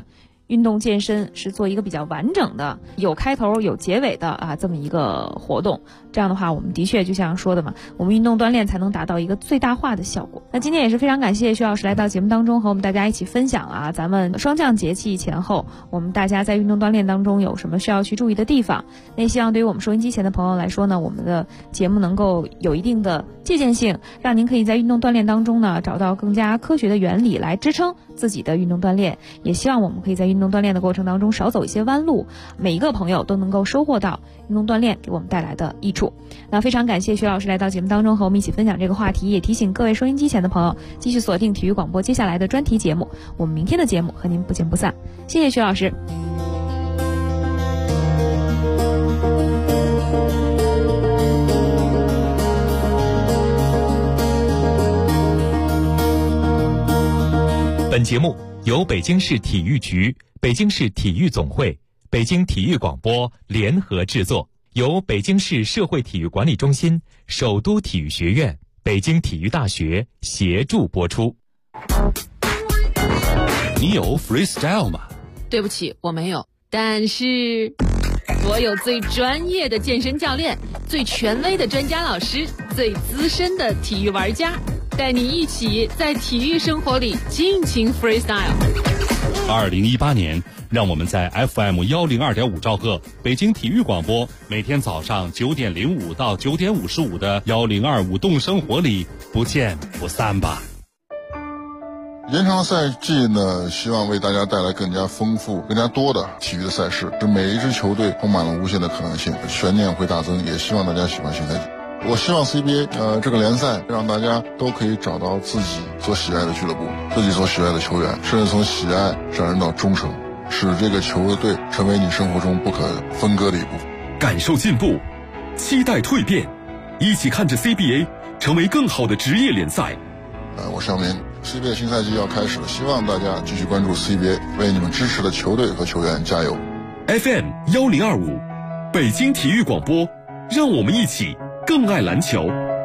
运动健身是做一个比较完整的、有开头有结尾的这么一个活动。这样的话，我们的确就像说的嘛，我们运动锻炼才能达到一个最大化的效果。那今天也是非常感谢徐老师来到节目当中，和我们大家一起分享咱们霜降节气前后，我们大家在运动锻炼当中有什么需要去注意的地方。那希望对于我们收音机前的朋友来说呢，我们的节目能够有一定的借鉴性，让您可以在运动锻炼当中呢找到更加科学的原理来支撑自己的运动锻炼。也希望我们可以在运动锻炼的过程当中少走一些弯路，每一个朋友都能够收获到运动锻炼给我们带来的益处。那非常感谢徐老师来到节目当中和我们一起分享这个话题，也提醒各位收音机前的朋友继续锁定体育广播接下来的专题节目，我们明天的节目和您不见不散。谢谢徐老师。 本节目由北京市体育局、北京市体育总会、北京体育广播联合制作，由北京市社会体育管理中心、首都体育学院、北京体育大学协助播出。 你有 freestyle 吗？ 对不起，我没有。但是我有最专业的健身教练，最权威的专家老师，最资深的体育玩家，带你一起在体育生活里尽情 freestyle。 2018年，让我们在 FM102.5兆赫北京体育广播，每天早上9点05到9点55的1025动生活里不见不散吧。 延长赛季呢，希望为大家带来更加丰富、更加多的体育的赛事，使每一支球队充满了无限的可能性，悬念会大增。也希望大家喜欢现在。我希望 CBA 这个联赛让大家都可以找到自己所喜爱的俱乐部，自己所喜爱的球员，甚至从喜爱上升到忠诚，使这个球队成为你生活中不可分割的一部分。 感受进步，期待蜕变，一起看着 CBA 成为更好的职业联赛。 我上面 CBA 新赛季要开始了，希望大家继续关注 CBA， 为你们支持的球队和球员加油。 FM1025 北京体育广播，让我们一起更爱篮球。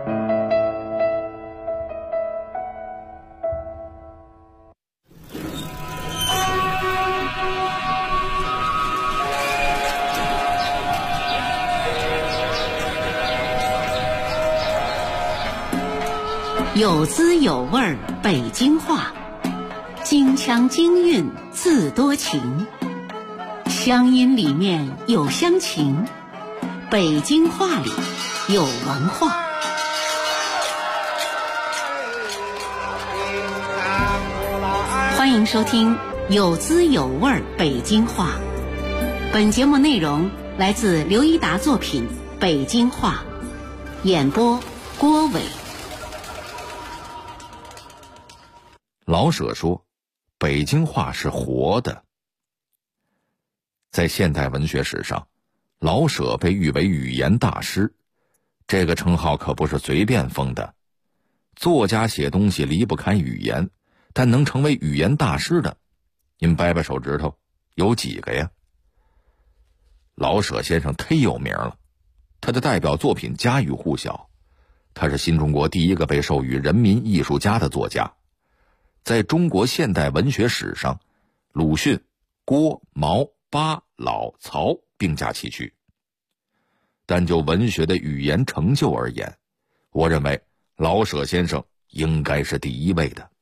有滋有味儿北京话，京腔京韵字多情，乡音里面有乡情，北京话里有文化。欢迎收听有滋有味儿北京话。本节目内容来自刘一达作品《北京话》，演播郭伟。 老舍说，北京话是活的。在现代文学史上，老舍被誉为语言大师，这个称号可不是随便封的。作家写东西离不开语言，但能成为语言大师的，您掰掰手指头，有几个呀？老舍先生忒有名了，他的代表作品家喻户晓，他是新中国第一个被授予人民艺术家的作家。在中国现代文学史上，鲁迅、郭、毛、巴、老、曹并驾齐驱。但就文学的语言成就而言，我认为老舍先生应该是第一位的。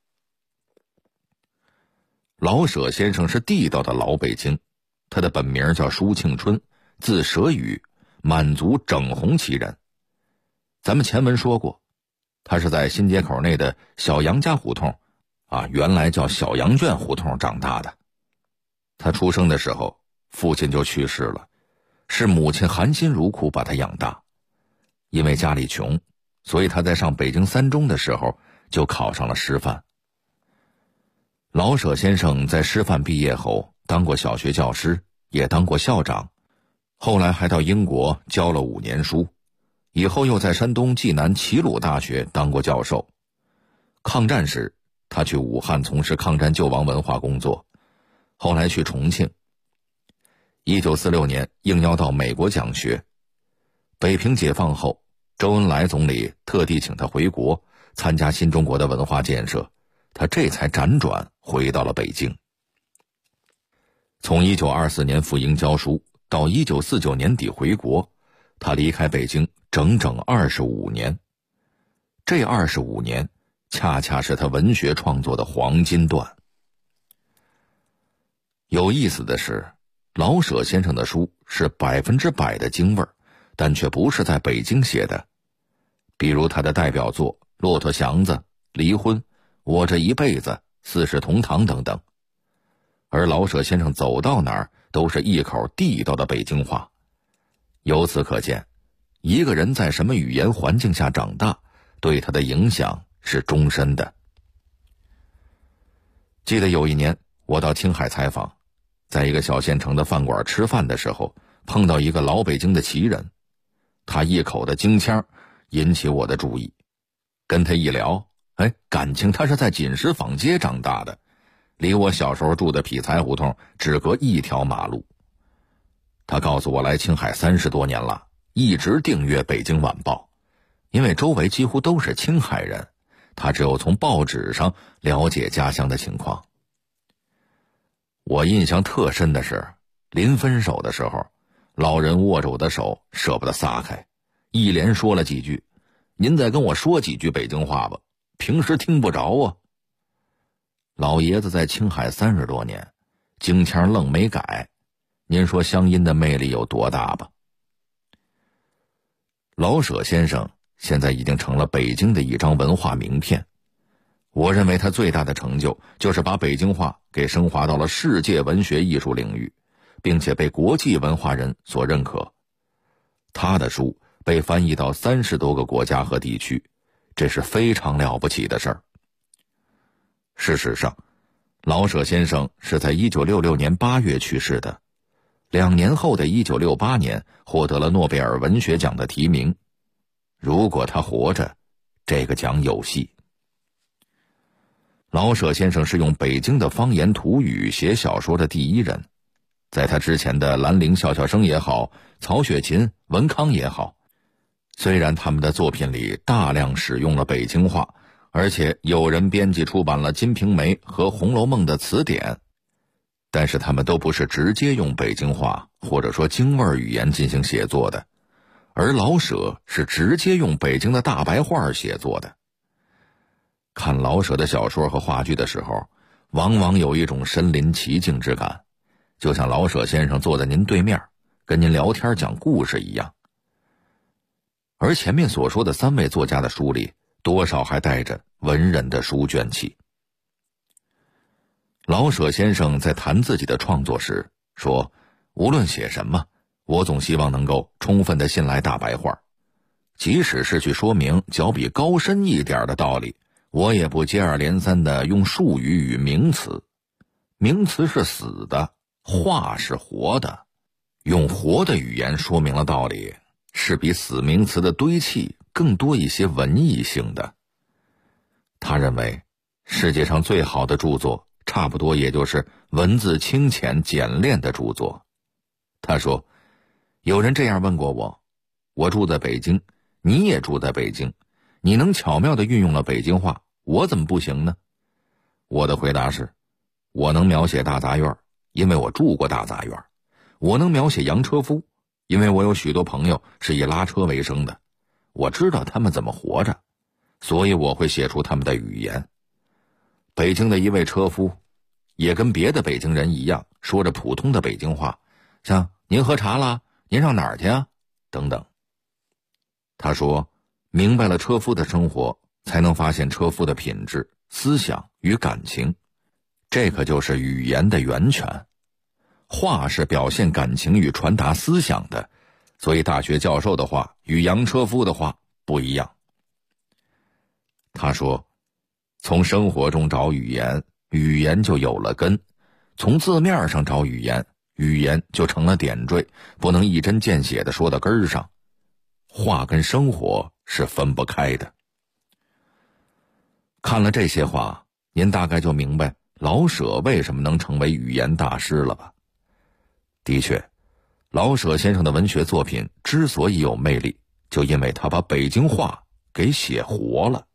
老舍先生是地道的老北京，他的本名叫舒庆春，字舍宇，满族整红旗人。咱们前文说过，他是在新街口内的小杨家胡同原来叫小羊圈胡同长大的。他出生的时候，父亲就去世了，是母亲含辛茹苦把他养大。因为家里穷，所以他在上北京三中的时候就考上了师范。老舍先生在师范毕业后当过小学教师，也当过校长，后来还到英国教了5年书，以后又在山东济南齐鲁大学当过教授。抗战时他去武汉从事抗战救亡文化工作，后来去重庆。1946年应邀到美国讲学。北平解放后，周恩来总理特地请他回国参加新中国的文化建设，他这才辗转回到了北京。 从1924年赴英教书到1949年底回国，他离开北京整整25年。这25年恰恰是他文学创作的黄金段。有意思的是，老舍先生的书是100%的京味儿，但却不是在北京写的。比如他的代表作《骆驼祥子》《离婚》《我这一辈子》《四世同堂》等等。而老舍先生走到哪儿都是一口地道的北京话。由此可见，一个人在什么语言环境下长大，对他的影响是终身的。记得有一年我到青海采访，在一个小县城的饭馆吃饭的时候，碰到一个老北京的奇人，他一口的京腔引起我的注意。跟他一聊，感情他是在锦石坊街长大的，离我小时候住的匹才胡同只隔一条马路。他告诉我来青海30多年了，一直订阅《北京晚报》，因为周围几乎都是青海人，他只有从报纸上了解家乡的情况。我印象特深的是，临分手的时候，老人握着我的手舍不得撒开，一连说了几句：“您再跟我说几句北京话吧，平时听不着啊。”老爷子在青海30多年，京腔愣没改，您说乡音的魅力有多大吧？老舍先生现在已经成了北京的一张文化名片。我认为他最大的成就就是把北京话给升华到了世界文学艺术领域，并且被国际文化人所认可。他的书被翻译到30多个国家和地区，这是非常了不起的事儿。事实上，老舍先生是在1966年8月去世的，2年后的1968年获得了诺贝尔文学奖的提名。如果他活着，这个奖有戏。老舍先生是用北京的方言土语写小说的第一人，在他之前的兰陵笑笑生也好，曹雪芹、文康也好，虽然他们的作品里大量使用了北京话，而且有人编辑出版了《金瓶梅》和《红楼梦》的词典，但是他们都不是直接用北京话或者说京味语言进行写作的，而老舍是直接用北京的大白话写作的。看老舍的小说和话剧的时候，往往有一种身临其境之感，就像老舍先生坐在您对面，跟您聊天讲故事一样。而前面所说的3位作家的书里，多少还带着文人的书卷气。老舍先生在谈自己的创作时说，无论写什么，我总希望能够充分地信赖大白话，即使是去说明较比高深一点的道理，我也不接二连三地用术语与名词。名词是死的，话是活的，用活的语言说明了道理，是比死名词的堆砌更多一些文艺性的。他认为，世界上最好的著作，差不多也就是文字清浅简练的著作。他说，有人这样问过我，我住在北京，你也住在北京，你能巧妙地运用了北京话，我怎么不行呢？我的回答是，我能描写大杂院，因为我住过大杂院；我能描写洋车夫，因为我有许多朋友是以拉车为生的，我知道他们怎么活着，所以我会写出他们的语言。北京的一位车夫也跟别的北京人一样，说着普通的北京话，像您喝茶啦，您上哪儿去啊等等。他说，明白了车夫的生活，才能发现车夫的品质、思想与感情，这可就是语言的源泉。话是表现感情与传达思想的，所以大学教授的话与洋车夫的话不一样。他说，从生活中找语言，语言就有了根；从字面上找语言，语言就成了点缀，不能一针见血地说到根儿上。话跟生活是分不开的。看了这些话，您大概就明白老舍为什么能成为语言大师了吧？的确，老舍先生的文学作品之所以有魅力，就因为他把北京话给写活了。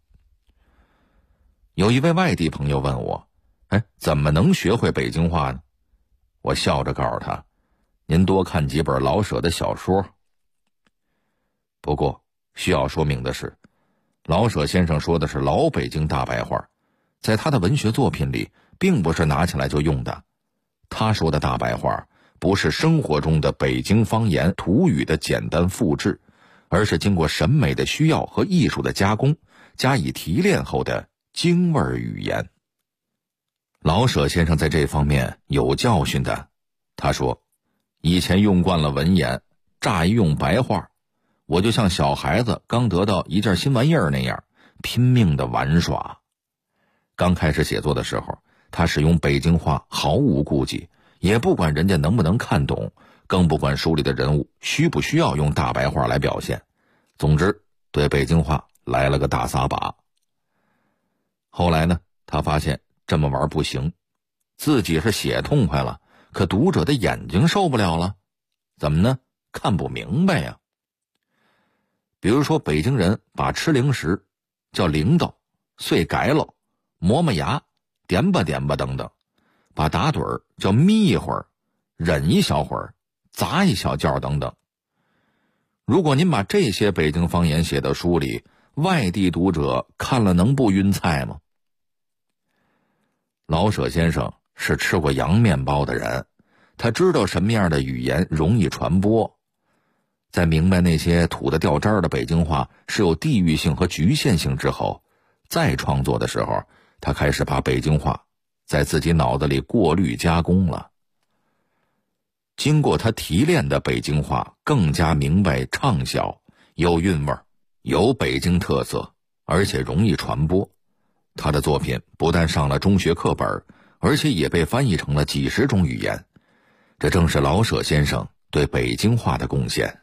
有一位外地朋友问我，怎么能学会北京话呢？ 我笑着告诉他，您多看几本老舍的小说。不过需要说明的是，老舍先生说的是老北京大白话，在他的文学作品里并不是拿起来就用的。他说的大白话不是生活中的北京方言土语的简单复制，而是经过审美的需要和艺术的加工，加以提炼后的京味语言。老舍先生在这方面有教训的，他说，以前用惯了文言，乍一用白话，我就像小孩子刚得到一件新玩意儿那样，拼命的玩耍。刚开始写作的时候，他使用北京话毫无顾忌，也不管人家能不能看懂，更不管书里的人物需不需要用大白话来表现。总之，对北京话来了个大撒把。后来呢，他发现这么玩不行，自己是写痛快了，可读者的眼睛受不了了。怎么呢？看不明白呀。比如说，北京人把吃零食叫铃铛、碎改了、磨磨牙、点吧点吧等等，把打盹儿叫眯一会儿、忍一小会儿、砸一小觉等等。如果您把这些北京方言写到书里，外地读者看了能不晕菜吗？老舍先生是吃过洋面包的人，他知道什么样的语言容易传播。在明白那些土的掉渣的北京话是有地域性和局限性之后，再创作的时候，他开始把北京话在自己脑子里过滤加工了。经过他提炼的北京话更加明白畅销，有韵味，有北京特色，而且容易传播。他的作品不但上了中学课本，而且也被翻译成了几十种语言。这正是老舍先生对北京话的贡献。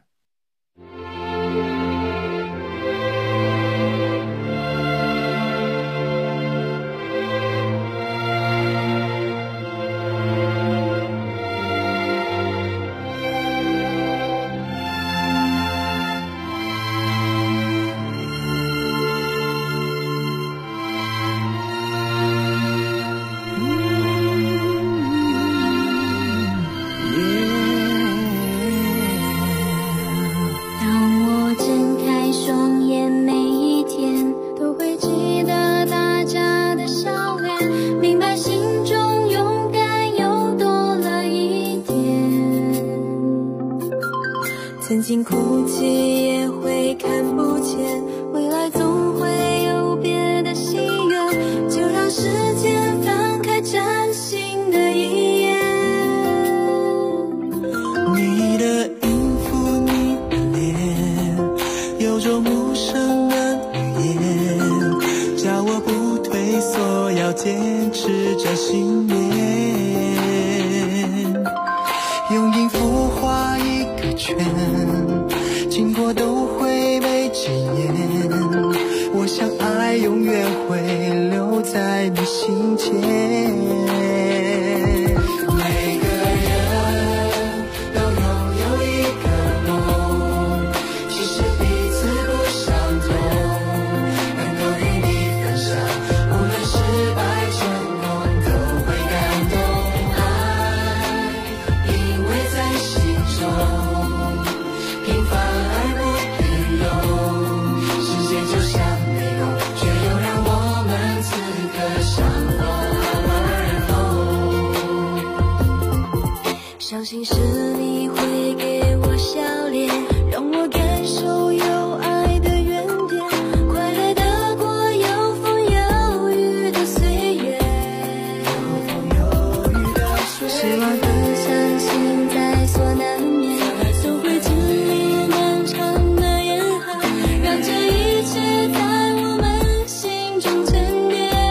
曾经哭泣也会看不见，未来总会有别的心愿，就让时间翻开崭新的一页。 你的音符，你的脸，有种陌生的语言，叫我不退缩，要坚持着信念。用音符画一个圈，经过都会被纪念。我想爱永远会留在你心间。每个人都拥有一个梦，其实彼此不相同，能够与你分享，无论失败成功都会感动。爱因为在心中平凡而不平庸，世界就像迷宫，却又让我们此刻相逢而后。相信是你会给我笑脸，让我感受有爱的原点，快乐的过有风有雨的岁月，失望和伤心在所难免，总会经历漫长的严寒，让这一切在我们心中沉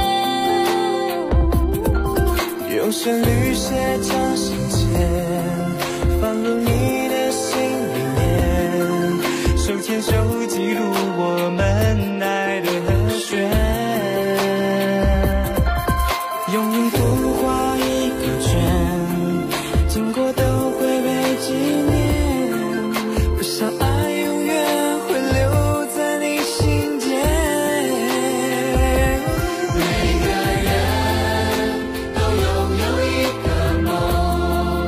淀。用旋律写成信笺，放入你的心里面，手牵手记录我们爱的和弦。用音符画一个圈，经过都会被纪念。我想爱永远会留在你心间。每个人都拥有一个梦，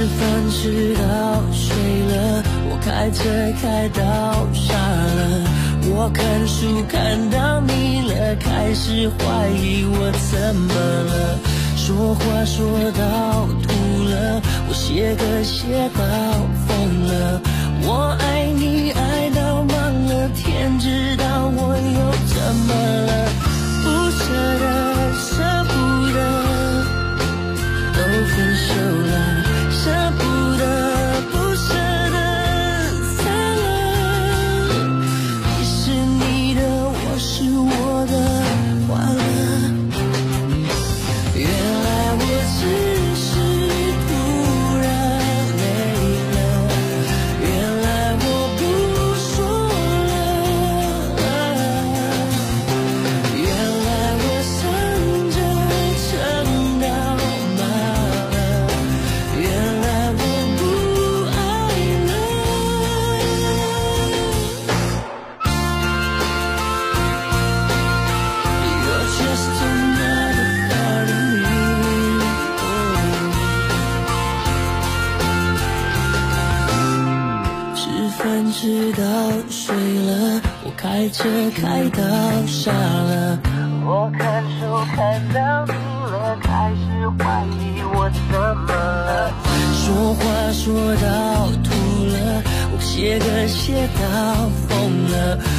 饭吃到睡了，我开车开到傻了，我看书看到腻了，开始怀疑我怎么了，说话说到吐了，我写歌写到疯了，我爱你爱到忘了，天知道我又怎么了，不舍得舍不得都分手了，舍不得不舍得散了，你是你的我是我的完了，原来我只是突然累了，原来我不说了，原来我算着撑到麻了，原来我不爱了。You're just another part of me. 吃饭吃到睡了，我开车开到傻了，我看书看到腻了，开始怀疑我怎么了，说话说到吐了，我写歌写到疯了，